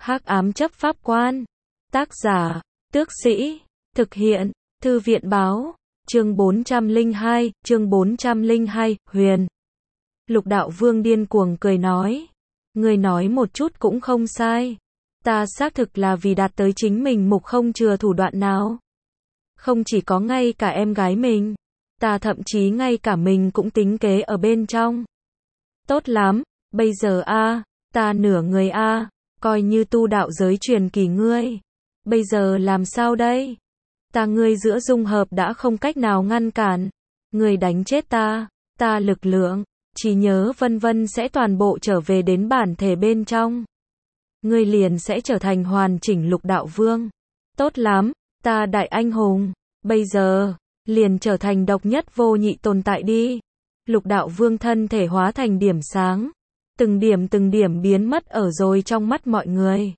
Hắc ám chấp pháp quan. Tác giả, Tước Sĩ. Thực hiện, Thư viện báo. Chương 402, Huyền. Lục Đạo Vương điên cuồng cười nói. Người nói một chút cũng không sai. Ta xác thực là vì đạt tới chính mình mục không chừa thủ đoạn nào. Không chỉ có ngay cả em gái mình. Ta thậm chí ngay cả mình cũng tính kế ở bên trong. Tốt lắm, bây giờ ta nửa người coi như tu đạo giới truyền kỳ ngươi. Bây giờ làm sao đây? Ta ngươi giữa dung hợp đã không cách nào ngăn cản. Ngươi đánh chết ta lực lượng, trí nhớ vân vân sẽ toàn bộ trở về đến bản thể bên trong. Ngươi liền sẽ trở thành hoàn chỉnh Lục Đạo Vương. Tốt lắm, ta đại anh hùng, bây giờ, liền trở thành độc nhất vô nhị tồn tại đi. Lục Đạo Vương thân thể hóa thành điểm sáng, từng điểm biến mất ở rồi trong mắt mọi người.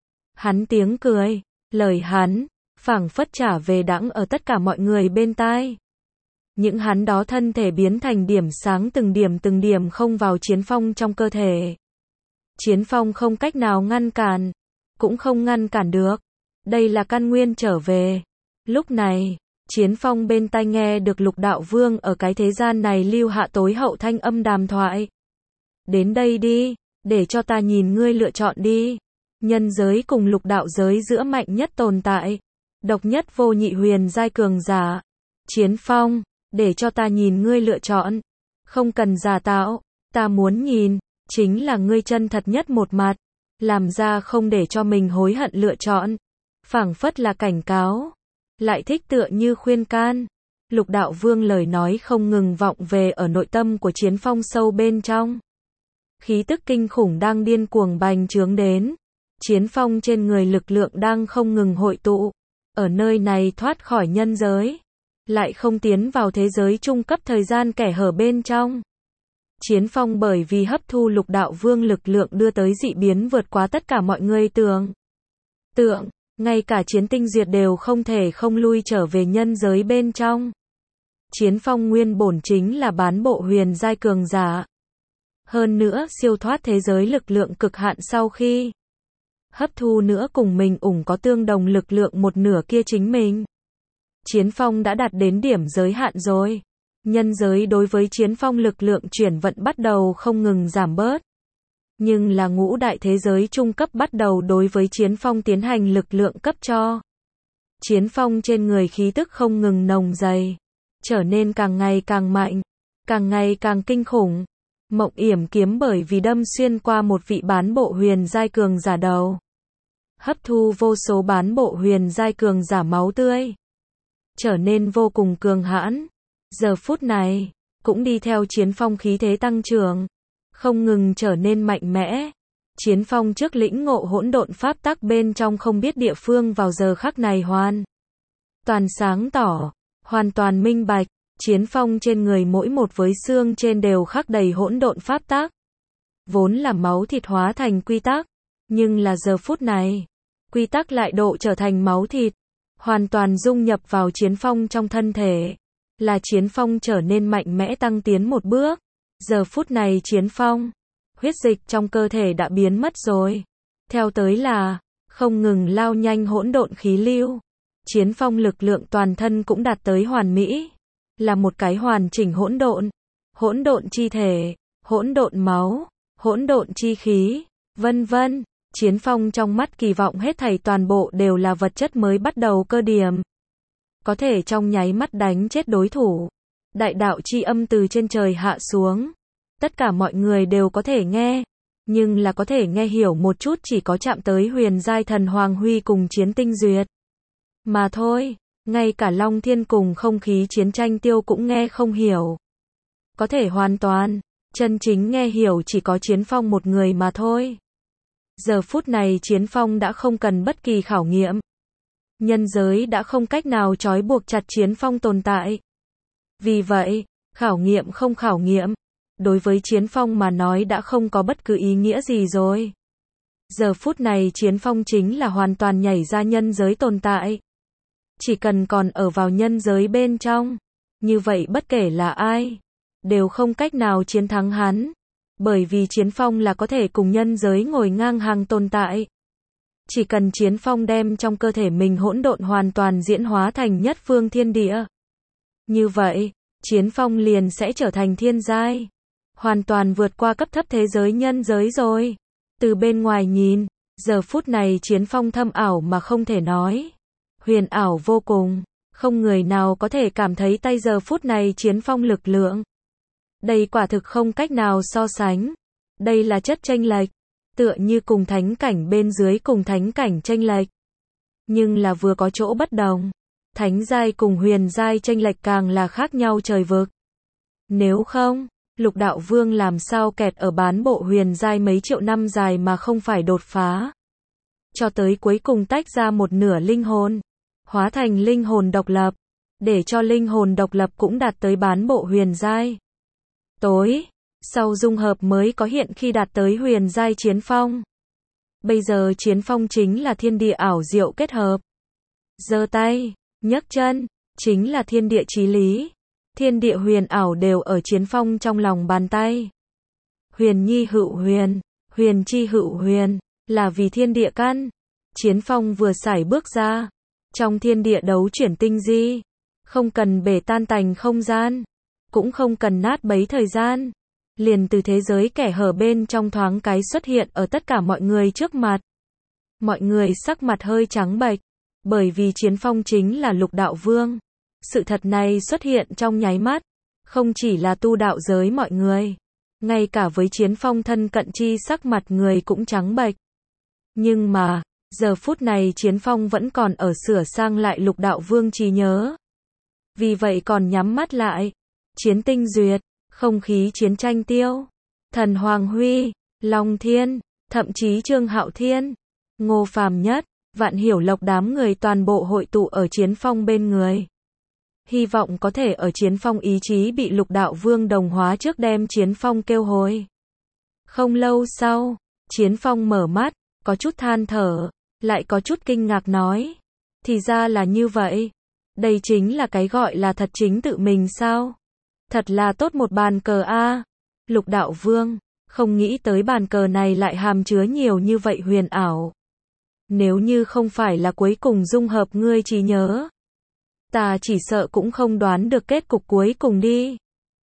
Hắn tiếng cười, lời hắn, phảng phất trả về đãng ở tất cả mọi người bên tai. Những hắn đó thân thể biến thành điểm sáng từng điểm không vào Chiến Phong trong cơ thể. Chiến Phong không cách nào ngăn cản, cũng không ngăn cản được. Đây là căn nguyên trở về. Lúc này, Chiến Phong bên tai nghe được Lục Đạo Vương ở cái thế gian này lưu hạ tối hậu thanh âm đàm thoại. Đến đây đi, để cho ta nhìn ngươi lựa chọn đi. Nhân giới cùng lục đạo giới giữa mạnh nhất tồn tại. Độc nhất vô nhị huyền giai cường giả. Chiến Phong, để cho ta nhìn ngươi lựa chọn. Không cần giả tạo, ta muốn nhìn, chính là ngươi chân thật nhất một mặt. Làm ra không để cho mình hối hận lựa chọn. Phảng phất là cảnh cáo. Lại thích tựa như khuyên can. Lục Đạo Vương lời nói không ngừng vọng về ở nội tâm của Chiến Phong sâu bên trong. Khí tức kinh khủng đang điên cuồng bành trướng đến. Chiến Phong trên người lực lượng đang không ngừng hội tụ. Ở nơi này thoát khỏi nhân giới. Lại không tiến vào thế giới trung cấp thời gian kẻ hở bên trong. Chiến Phong bởi vì hấp thu Lục Đạo Vương lực lượng đưa tới dị biến vượt quá tất cả mọi người tưởng tượng. Ngay cả Chiến Tinh Duyệt đều không thể không lui trở về nhân giới bên trong. Chiến Phong nguyên bổn chính là bán bộ huyền giai cường giả. Hơn nữa siêu thoát thế giới lực lượng cực hạn sau khi hấp thu nữa cùng mình có tương đồng lực lượng một nửa kia chính mình. Chiến Phong đã đạt đến điểm giới hạn rồi. Nhân giới đối với Chiến Phong lực lượng chuyển vận bắt đầu không ngừng giảm bớt. Nhưng là ngũ đại thế giới trung cấp bắt đầu đối với Chiến Phong tiến hành lực lượng cấp cho. Chiến Phong trên người khí tức không ngừng nồng dày. Trở nên càng ngày càng mạnh. Càng ngày càng kinh khủng. Mộng Yểm kiếm bởi vì đâm xuyên qua một vị bán bộ huyền giai cường giả đầu. Hấp thu vô số bán bộ huyền giai cường giả máu tươi. Trở nên vô cùng cường hãn. Giờ phút này, cũng đi theo Chiến Phong khí thế tăng trưởng. Không ngừng trở nên mạnh mẽ. Chiến Phong trước lĩnh ngộ hỗn độn pháp tắc bên trong không biết địa phương vào giờ khắc này hoàn toàn sáng tỏ, hoàn toàn minh bạch. Chiến Phong trên người mỗi một với xương trên đều khắc đầy hỗn độn pháp tắc. Vốn là máu thịt hóa thành quy tắc, nhưng là giờ phút này, quy tắc lại độ trở thành máu thịt, hoàn toàn dung nhập vào Chiến Phong trong thân thể. Là Chiến Phong trở nên mạnh mẽ tăng tiến một bước. Giờ phút này Chiến Phong, huyết dịch trong cơ thể đã biến mất rồi. Theo tới là, không ngừng lao nhanh hỗn độn khí lưu. Chiến Phong lực lượng toàn thân cũng đạt tới hoàn mỹ. Là một cái hoàn chỉnh hỗn độn chi thể, hỗn độn máu, hỗn độn chi khí, vân vân. Chiến Phong trong mắt kỳ vọng hết thảy toàn bộ đều là vật chất mới bắt đầu cơ điểm. Có thể trong nháy mắt đánh chết đối thủ. Đại đạo chi âm từ trên trời hạ xuống. Tất cả mọi người đều có thể nghe. Nhưng là có thể nghe hiểu một chút chỉ có chạm tới huyền giai thần Hoàng Huy cùng Chiến Tinh Duyệt. Mà thôi. Ngay cả Long Thiên cùng không khí chiến tranh tiêu cũng nghe không hiểu. Có thể hoàn toàn, chân chính nghe hiểu chỉ có Chiến Phong một người mà thôi. Giờ phút này Chiến Phong đã không cần bất kỳ khảo nghiệm. Nhân giới đã không cách nào trói buộc chặt Chiến Phong tồn tại. Vì vậy, khảo nghiệm không khảo nghiệm, đối với Chiến Phong mà nói đã không có bất cứ ý nghĩa gì rồi. Giờ phút này Chiến Phong chính là hoàn toàn nhảy ra nhân giới tồn tại. Chỉ cần còn ở vào nhân giới bên trong, như vậy bất kể là ai, đều không cách nào chiến thắng hắn. Bởi vì Chiến Phong là có thể cùng nhân giới ngồi ngang hàng tồn tại. Chỉ cần Chiến Phong đem trong cơ thể mình hỗn độn hoàn toàn diễn hóa thành nhất phương thiên địa. Như vậy, Chiến Phong liền sẽ trở thành thiên giai. Hoàn toàn vượt qua cấp thấp thế giới nhân giới rồi. Từ bên ngoài nhìn, giờ phút này Chiến Phong thâm ảo mà không thể nói. Huyền ảo vô cùng, không người nào có thể cảm thấy tay giờ phút này Chiến Phong lực lượng. Đây quả thực không cách nào so sánh. Đây là chất chênh lệch, tựa như cùng thánh cảnh bên dưới cùng thánh cảnh chênh lệch. Nhưng là vừa có chỗ bất đồng. Thánh giai cùng huyền giai chênh lệch càng là khác nhau trời vực. Nếu không, Lục Đạo Vương làm sao kẹt ở bán bộ huyền giai mấy triệu năm dài mà không phải đột phá. Cho tới cuối cùng tách ra một nửa linh hồn, hóa thành linh hồn độc lập, để cho linh hồn độc lập cũng đạt tới bán bộ huyền giai. Tối sau dung hợp mới có hiện khi đạt tới huyền giai Chiến Phong. Bây giờ Chiến Phong chính là thiên địa ảo diệu kết hợp. Giơ tay, nhấc chân, chính là thiên địa chí lý. Thiên địa huyền ảo đều ở Chiến Phong trong lòng bàn tay. Huyền nhi hữu huyền, huyền chi hữu huyền, là vì thiên địa căn. Chiến Phong vừa sải bước ra, trong thiên địa đấu chuyển tinh di, không cần bể tan tành không gian, cũng không cần nát bấy thời gian. Liền từ thế giới kẻ hở bên trong thoáng cái xuất hiện ở tất cả mọi người trước mặt. Mọi người sắc mặt hơi trắng bệch, bởi vì Chiến Phong chính là Lục Đạo Vương. Sự thật này xuất hiện trong nháy mắt, không chỉ là tu đạo giới mọi người, ngay cả với Chiến Phong thân cận chi sắc mặt người cũng trắng bệch. Nhưng mà, giờ phút này Chiến Phong vẫn còn ở sửa sang lại Lục Đạo Vương trí nhớ. Vì vậy còn nhắm mắt lại. Chiến tinh duyệt, không khí chiến tranh tiêu, Thần Hoàng Huy, Long Thiên, thậm chí Trương Hạo Thiên, Ngô Phàm Nhất, Vạn Hiểu Lộc đám người toàn bộ hội tụ ở Chiến Phong bên người. Hy vọng có thể ở Chiến Phong ý chí bị Lục Đạo Vương đồng hóa trước đem Chiến Phong kêu hồi. Không lâu sau, Chiến Phong mở mắt, có chút than thở, lại có chút kinh ngạc nói. Thì ra là như vậy. Đây chính là cái gọi là thật chính tự mình sao? Thật là tốt một bàn cờ a. Lục Đạo Vương, không nghĩ tới bàn cờ này lại hàm chứa nhiều như vậy huyền ảo. Nếu như không phải là cuối cùng dung hợp ngươi trí nhớ, ta chỉ sợ cũng không đoán được kết cục cuối cùng đi.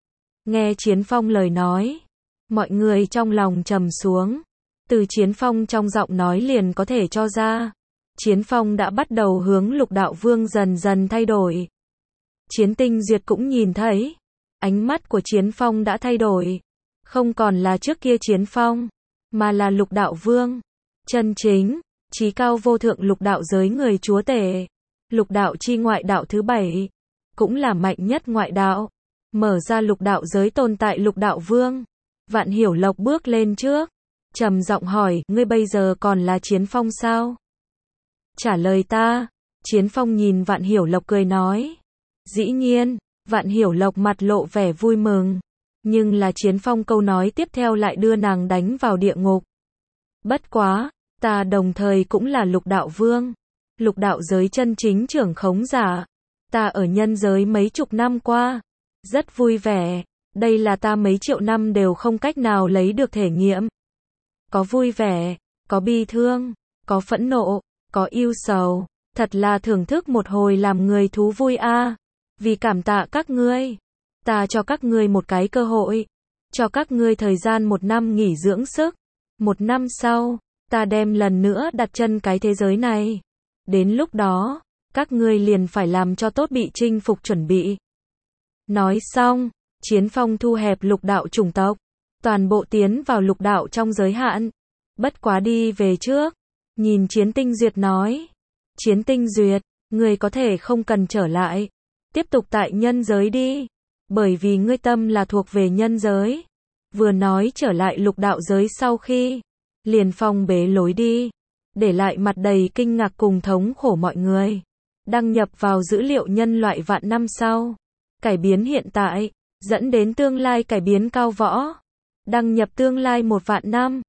Nghe Chiến Phong lời nói, mọi người trong lòng trầm xuống. Từ Chiến Phong trong giọng nói liền có thể cho ra, Chiến Phong đã bắt đầu hướng Lục Đạo Vương dần dần thay đổi. Chiến Tinh Duyệt cũng nhìn thấy, ánh mắt của Chiến Phong đã thay đổi, không còn là trước kia Chiến Phong, mà là Lục Đạo Vương, chân chính, chí cao vô thượng lục đạo giới người chúa tể, lục đạo chi ngoại đạo thứ 7, cũng là mạnh nhất ngoại đạo, mở ra lục đạo giới tồn tại Lục Đạo Vương. Vạn Hiểu Lộc bước lên trước, trầm giọng hỏi, ngươi bây giờ còn là Chiến Phong sao? Trả lời ta. Chiến Phong nhìn Vạn Hiểu Lộc cười nói. Dĩ nhiên. Vạn Hiểu Lộc mặt lộ vẻ vui mừng. Nhưng là Chiến Phong câu nói tiếp theo lại đưa nàng đánh vào địa ngục. Bất quá, ta đồng thời cũng là Lục Đạo Vương, lục đạo giới chân chính trưởng khống giả. Ta ở nhân giới mấy chục năm qua, rất vui vẻ. Đây là ta mấy triệu năm đều không cách nào lấy được thể nghiệm. Có vui vẻ, có bi thương, có phẫn nộ, có yêu sầu, thật là thưởng thức một hồi làm người thú vui a. Vì cảm tạ các ngươi, ta cho các ngươi một cái cơ hội, cho các ngươi thời gian 1 năm nghỉ dưỡng sức. 1 năm sau, ta đem lần nữa đặt chân cái thế giới này. Đến lúc đó, các ngươi liền phải làm cho tốt bị chinh phục chuẩn bị. Nói xong, Chiến Phong thu hẹp lục đạo chủng tộc, toàn bộ tiến vào lục đạo trong giới hạn. Bất quá đi về trước, nhìn Chiến Tinh Duyệt nói. Chiến Tinh Duyệt, ngươi có thể không cần trở lại, tiếp tục tại nhân giới đi, bởi vì ngươi tâm là thuộc về nhân giới. Vừa nói trở lại lục đạo giới sau khi, liền phong bế lối đi, để lại mặt đầy kinh ngạc cùng thống khổ mọi người. Đăng nhập vào dữ liệu nhân loại vạn năm sau, cải biến hiện tại, dẫn đến tương lai cải biến cao võ. Đăng nhập tương lai 1 vạn năm.